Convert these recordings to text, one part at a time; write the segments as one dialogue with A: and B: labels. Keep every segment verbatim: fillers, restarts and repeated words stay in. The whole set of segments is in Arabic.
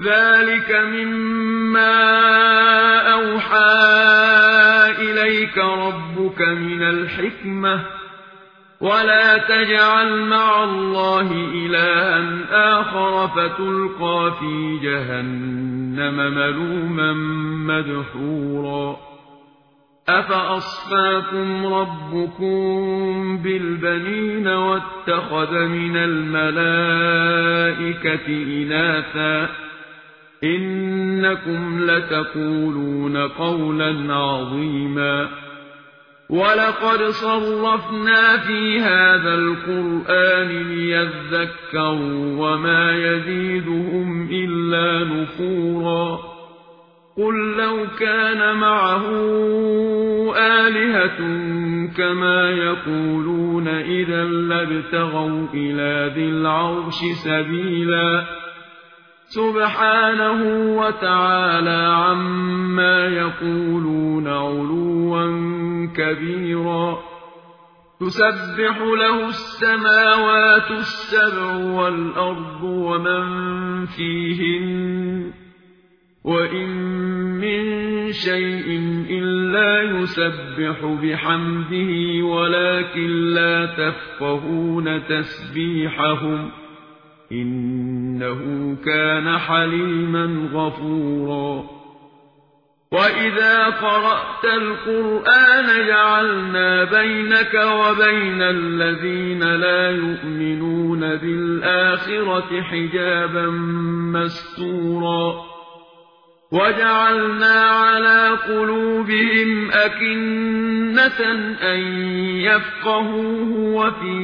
A: ذلك مما أوحى إليك ربك من الحكمة ولا تجعل مع الله إلها آخر فتلقى في جهنم ملوما مدحورا أفأصفاكم ربكم بالبنين واتخذ من الملائكة إناثا إنكم لتقولون قولا عظيما ولقد صرفنا في هذا القرآن ليذكروا وما يزيدهم إلا نفورا قل لو كان معه آلهة كما يقولون إذا لابتغوا إلى ذي العرش سبيلا سبحانه وتعالى عما يقولون علوا كبيرا تسبح له السماوات السبع والأرض ومن فيهن وإن من شيء إلا يسبح بحمده ولكن لا تفقهون تسبيحهم إنه كان حليما غفورا وإذا قرأت القرآن جعلنا بينك وبين الذين لا يؤمنون بالآخرة حجابا مستورا وجعلنا على قلوبهم أكنة أن يفقهوه وفي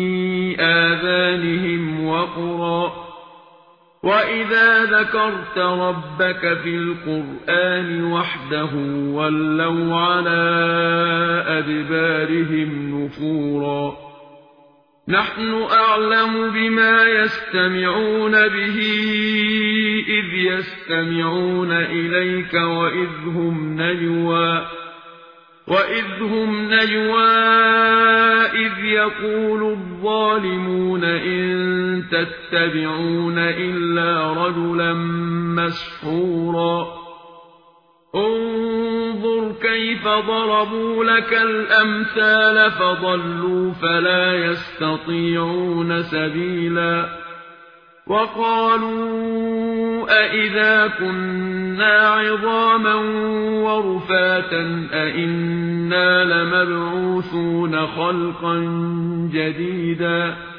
A: آذانهم وقرا وإذا ذكرت ربك في القرآن وحده ولوا على أدبارهم نفورا نحن أعلم بما يستمعون به إذ يستمعون إليك وإذ هم نجوى وإذ هم نجوى إذ يقول الظالمون إن تتبعون إلا رجلا مسحورا انظر كيف ضربوا لك الأمثال فضلوا فلا يستطيعون سبيلا وقالوا أئذا كنا عظاما ورفاتا أئنا لمبعوثون خلقا جديدا